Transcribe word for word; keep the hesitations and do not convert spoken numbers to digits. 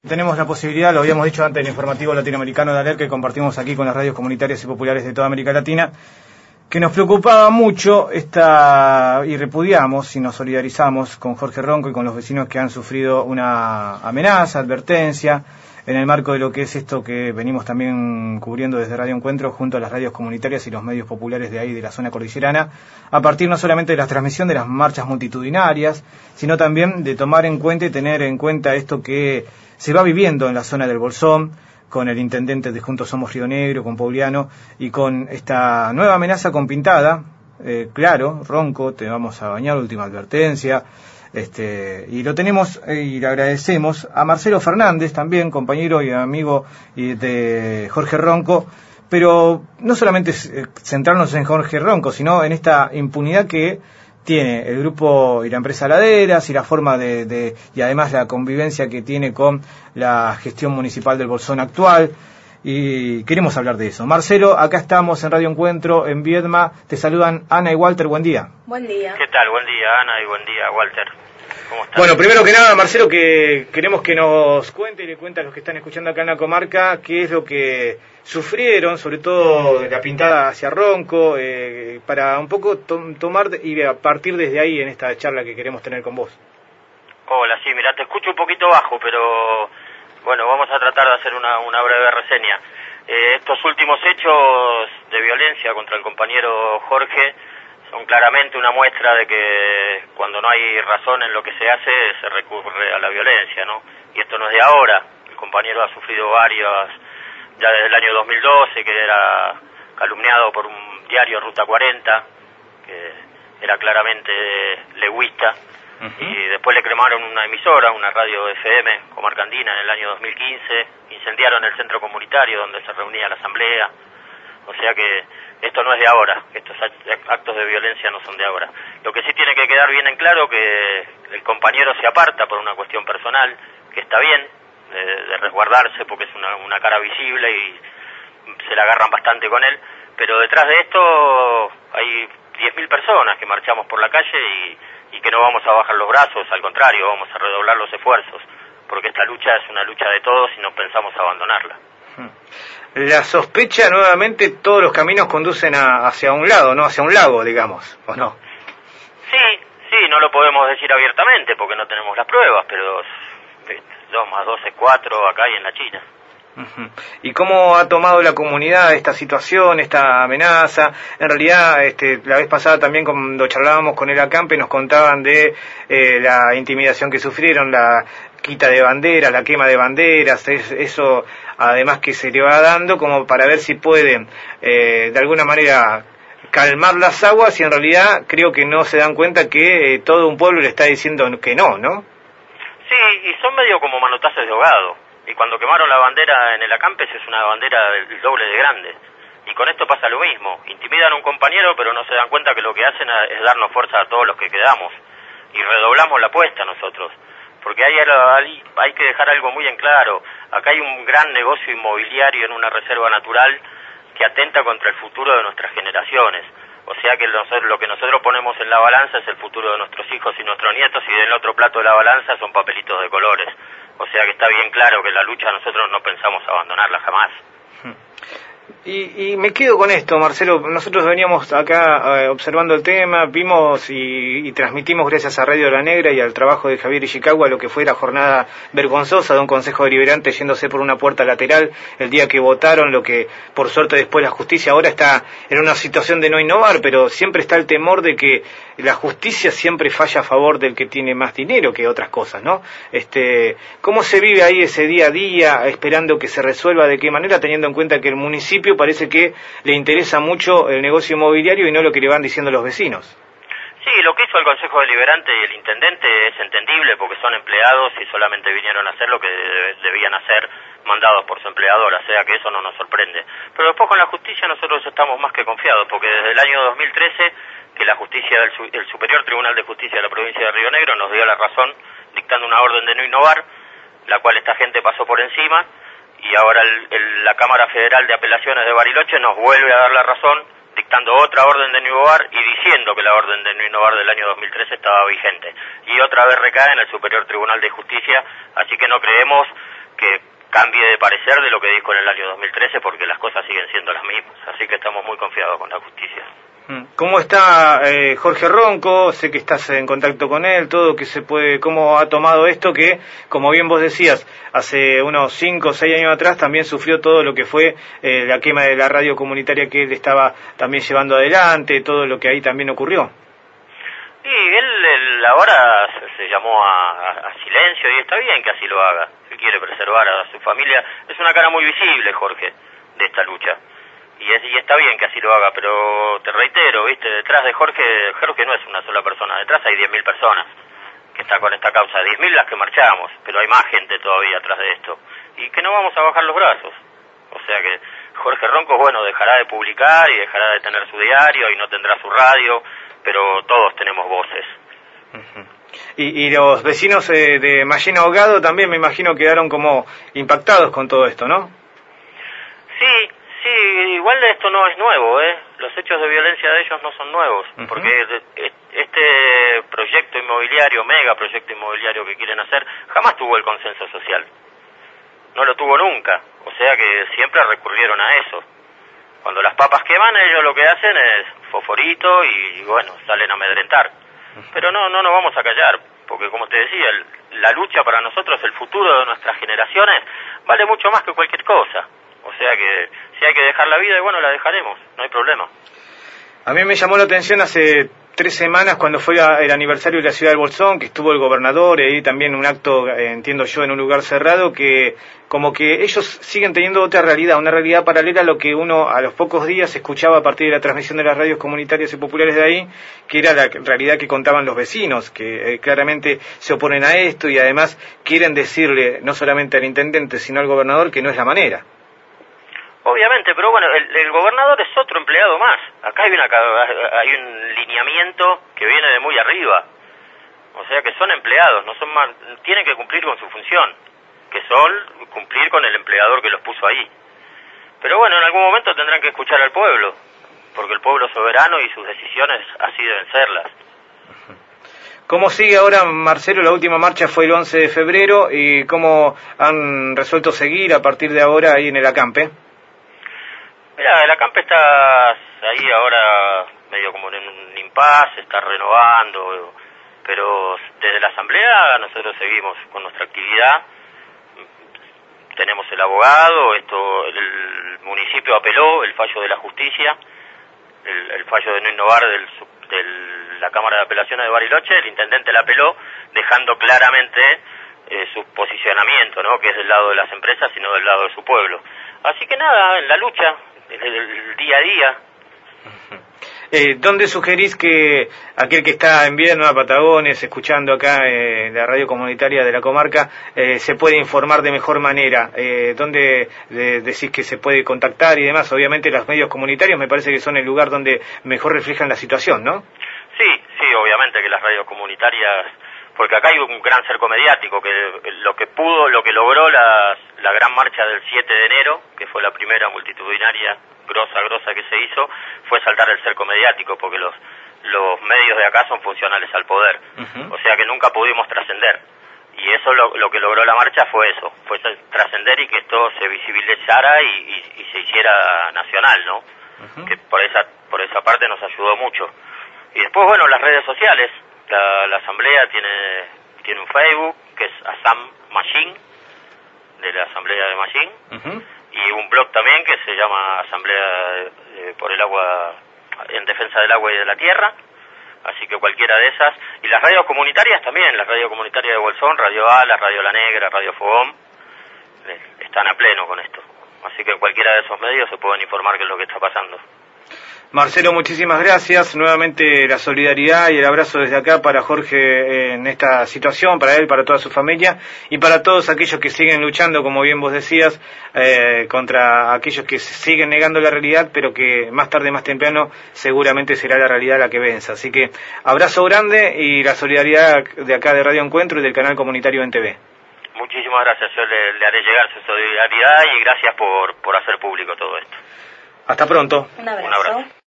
Tenemos la posibilidad, lo habíamos dicho antes en el informativo latinoamericano de ALER, que compartimos aquí con las radios comunitarias y populares de toda América Latina, que nos preocupaba mucho esta, y repudiamos y nos solidarizamos con Jorge Ronco y con los vecinos que han sufrido una amenaza, advertencia, en el marco de lo que es esto que venimos también cubriendo desde Radio Encuentro junto a las radios comunitarias y los medios populares de ahí, de la zona cordillerana, a partir no solamente de la transmisión de las marchas multitudinarias, sino también de tomar en cuenta y tener en cuenta esto que se va viviendo en la zona del Bolsón, con el intendente de Juntos Somos Río Negro, con Pauliano, y con esta nueva amenaza con Pintada, eh, claro, Ronco, te vamos a bañar, última advertencia, este, y lo tenemos, eh, y le agradecemos a Marcelo Fernández, también compañero y amigo y de Jorge Ronco, pero no solamente centrarnos en Jorge Ronco, sino en esta impunidad que tiene el grupo y la empresa Laderas y la forma de, de y además la convivencia que tiene con la gestión municipal del Bolsón actual, y queremos hablar de eso. Marcelo, acá estamos en Radio Encuentro, en Viedma, te saludan Ana y Walter, buen día. Buen día. ¿Qué tal? Buen día, Ana, y buen día, Walter. ¿Cómo estás? Bueno, primero que nada, Marcelo, que queremos que nos cuente y le cuente a los que están escuchando acá en la comarca qué es lo que sufrieron, sobre todo la pintada hacia Ronco, eh, para un poco to- tomar y a partir desde ahí en esta charla que queremos tener con vos. Hola, sí, mira, te escucho un poquito bajo, pero bueno, vamos a tratar de hacer una, una breve reseña. Eh, estos últimos hechos de violencia contra el compañero Jorge son claramente una muestra de que cuando no hay razón en lo que se hace, se recurre a la violencia, ¿no? Y esto no es de ahora. El compañero ha sufrido varias, ya desde el año dos mil doce, que era calumniado por un diario, Ruta cuarenta, que era claramente legüista, uh-huh. Y después le cremaron una emisora, una radio F M, Comarca Andina, en el año dos mil quince, incendiaron el centro comunitario donde se reunía la asamblea. O sea que esto no es de ahora, estos actos de violencia no son de ahora. Lo que sí tiene que quedar bien en claro que el compañero se aparta por una cuestión personal, que está bien, de, de resguardarse porque es una, una cara visible y se la agarran bastante con él, pero detrás de esto hay diez mil personas que marchamos por la calle y, y que no vamos a bajar los brazos, al contrario, vamos a redoblar los esfuerzos, porque esta lucha es una lucha de todos y no pensamos abandonarla. La sospecha, nuevamente, todos los caminos conducen a, hacia un lado, no hacia un lago, digamos, ¿o no? Sí, sí, no lo podemos decir abiertamente porque no tenemos las pruebas, pero dos más dos es cuatro acá y en la China. Uh-huh. ¿Y cómo ha tomado la comunidad esta situación, esta amenaza? En realidad, este, la vez pasada también cuando charlábamos con el acampe nos contaban de eh, la intimidación que sufrieron, la quita de banderas, la quema de banderas, es, eso además que se le va dando como para ver si pueden eh, de alguna manera calmar las aguas, y en realidad creo que no se dan cuenta que eh, todo un pueblo le está diciendo que no, ¿no? Sí, y son medio como manotazos de ahogado. Y cuando quemaron la bandera en el acampe, es una bandera el doble de grande. Y con esto pasa lo mismo. Intimidan a un compañero, pero no se dan cuenta que lo que hacen es darnos fuerza a todos los que quedamos. Y redoblamos la apuesta nosotros. Porque hay, hay, hay que dejar algo muy en claro. Acá hay un gran negocio inmobiliario en una reserva natural que atenta contra el futuro de nuestras generaciones. O sea que nosotros, lo que nosotros ponemos en la balanza es el futuro de nuestros hijos y nuestros nietos, y del otro plato de la balanza son papelitos de colores. O sea que está bien claro que la lucha nosotros no pensamos abandonarla jamás. Y, y me quedo con esto, Marcelo. Nosotros veníamos acá eh, observando el tema, vimos y, y transmitimos gracias a Radio La Negra y al trabajo de Javier Ishikawa lo que fue la jornada vergonzosa de un Consejo Deliberante yéndose por una puerta lateral el día que votaron, lo que por suerte después la justicia ahora está en una situación de no innovar, pero siempre está el temor de que la justicia siempre falla a favor del que tiene más dinero que otras cosas, ¿no? Este, ¿cómo se vive ahí ese día a día esperando que se resuelva? ¿De qué manera? Teniendo en cuenta que el municipio parece que le interesa mucho el negocio inmobiliario y no lo que le van diciendo los vecinos. Sí, lo que hizo el Consejo Deliberante y el Intendente es entendible porque son empleados y solamente vinieron a hacer lo que debían hacer mandados por su empleador, o sea que eso no nos sorprende. Pero después con la justicia nosotros estamos más que confiados, porque desde el año dos mil trece que la justicia del el Superior Tribunal de Justicia de la provincia de Río Negro nos dio la razón dictando una orden de no innovar, la cual esta gente pasó por encima, y ahora el, el, la Cámara Federal de Apelaciones de Bariloche nos vuelve a dar la razón dictando otra orden de no innovar y diciendo que la orden de no innovar del año dos mil trece estaba vigente. Y otra vez recae en el Superior Tribunal de Justicia, así que no creemos que cambie de parecer de lo que dijo en el año dos mil trece, porque las cosas siguen siendo las mismas, así que estamos muy confiados con la justicia. ¿Cómo está eh, Jorge Ronco? Sé que estás en contacto con él, todo que se puede, cómo ha tomado esto que, como bien vos decías, hace unos cinco o seis años atrás también sufrió todo lo que fue eh, la quema de la radio comunitaria que él estaba también llevando adelante, todo lo que ahí también ocurrió. Y él, él ahora se, se llamó a, a, a silencio y está bien que así lo haga, que quiere preservar a su familia. Es una cara muy visible, Jorge, de esta lucha. Y, es, y está bien que así lo haga, pero te reitero, viste, detrás de Jorge, Jorge no es una sola persona, detrás hay diez mil personas que están con esta causa, diez mil las que marchamos, pero hay más gente todavía atrás de esto, y que no vamos a bajar los brazos. O sea que Jorge Ronco, bueno, dejará de publicar y dejará de tener su diario y no tendrá su radio, pero todos tenemos voces. Uh-huh. Y, y los vecinos eh, de Mallén Ahogado también me imagino quedaron como impactados con todo esto, ¿no? Sí. Sí, igual esto no es nuevo, ¿eh? Los hechos de violencia de ellos no son nuevos, uh-huh. porque este proyecto inmobiliario, mega proyecto inmobiliario que quieren hacer, jamás tuvo el consenso social. No lo tuvo nunca, o sea que siempre recurrieron a eso. Cuando las papas queman, ellos lo que hacen es fosforito y, bueno, salen a amedrentar. Uh-huh. Pero no, no nos vamos a callar, porque como te decía, el, la lucha para nosotros, el futuro de nuestras generaciones, vale mucho más que cualquier cosa. O sea que si hay que dejar la vida, y bueno, la dejaremos, no hay problema. A mí me llamó la atención hace tres semanas cuando fue el aniversario de la ciudad del Bolsón, que estuvo el gobernador y ahí también un acto, eh, entiendo yo, en un lugar cerrado, que como que ellos siguen teniendo otra realidad, una realidad paralela a lo que uno a los pocos días escuchaba a partir de la transmisión de las radios comunitarias y populares de ahí, que era la realidad que contaban los vecinos, que eh, claramente se oponen a esto y además quieren decirle no solamente al intendente, sino al gobernador que no es la manera. Obviamente, pero bueno, el, el gobernador es otro empleado más. Acá hay, una, hay un lineamiento que viene de muy arriba. O sea que son empleados, no son más, tienen que cumplir con su función, que son cumplir con el empleador que los puso ahí. Pero bueno, en algún momento tendrán que escuchar al pueblo, porque el pueblo es soberano y sus decisiones así deben serlas. ¿Cómo sigue ahora, Marcelo? La última marcha fue el once de febrero y ¿cómo han resuelto seguir a partir de ahora ahí en el acampe? Mira, el acampe está ahí ahora medio como en un impasse, está renovando, pero desde la asamblea nosotros seguimos con nuestra actividad. Tenemos el abogado, esto el municipio apeló el fallo de la justicia, el, el fallo de no innovar del, de la Cámara de Apelaciones de Bariloche, el intendente la apeló dejando claramente eh, su posicionamiento, ¿no? Que es del lado de las empresas y no del lado de su pueblo. Así que nada, en la lucha, en el, el día a día. Eh, ¿Dónde sugerís que aquel que está en Viedma, Patagones, escuchando acá eh, la radio comunitaria de la comarca, eh, se puede informar de mejor manera? Eh, ¿Dónde de, decís que se puede contactar y demás? Obviamente los medios comunitarios me parece que son el lugar donde mejor reflejan la situación, ¿no? Sí, sí, obviamente que las radios comunitarias, porque acá hay un gran cerco mediático, que lo que pudo, lo que logró la, la gran marcha del siete de enero, que fue la primera multitudinaria grosa, grosa que se hizo, fue saltar el cerco mediático, porque los los medios de acá son funcionales al poder. Uh-huh. O sea que nunca pudimos trascender. Y eso lo, lo que logró la marcha fue eso, fue trascender y que esto se visibilizara y, y, y se hiciera nacional, ¿no? Uh-huh. Que por esa, por esa parte nos ayudó mucho. Y después, bueno, las redes sociales. La, la asamblea tiene tiene un Facebook que es Asam Mallén, de la asamblea de Mallén, uh-huh. y un blog también que se llama Asamblea eh, por el agua, en defensa del agua y de la tierra. Así que cualquiera de esas, y las radios comunitarias también, la radio comunitaria de Bolsón, Radio A, la Radio La Negra, Radio Fogón, eh, están a pleno con esto. Así que en cualquiera de esos medios se pueden informar qué es lo que está pasando. Marcelo, muchísimas gracias. Nuevamente la solidaridad y el abrazo desde acá para Jorge en esta situación, para él, para toda su familia y para todos aquellos que siguen luchando, como bien vos decías, eh, contra aquellos que siguen negando la realidad, pero que más tarde, más temprano, seguramente será la realidad la que venza. Así que abrazo grande y la solidaridad de acá de Radio Encuentro y del canal comunitario en T V. Muchísimas gracias. Yo le, le haré llegar su solidaridad y gracias por, por hacer público todo esto. Hasta pronto. Un abrazo. Un abrazo.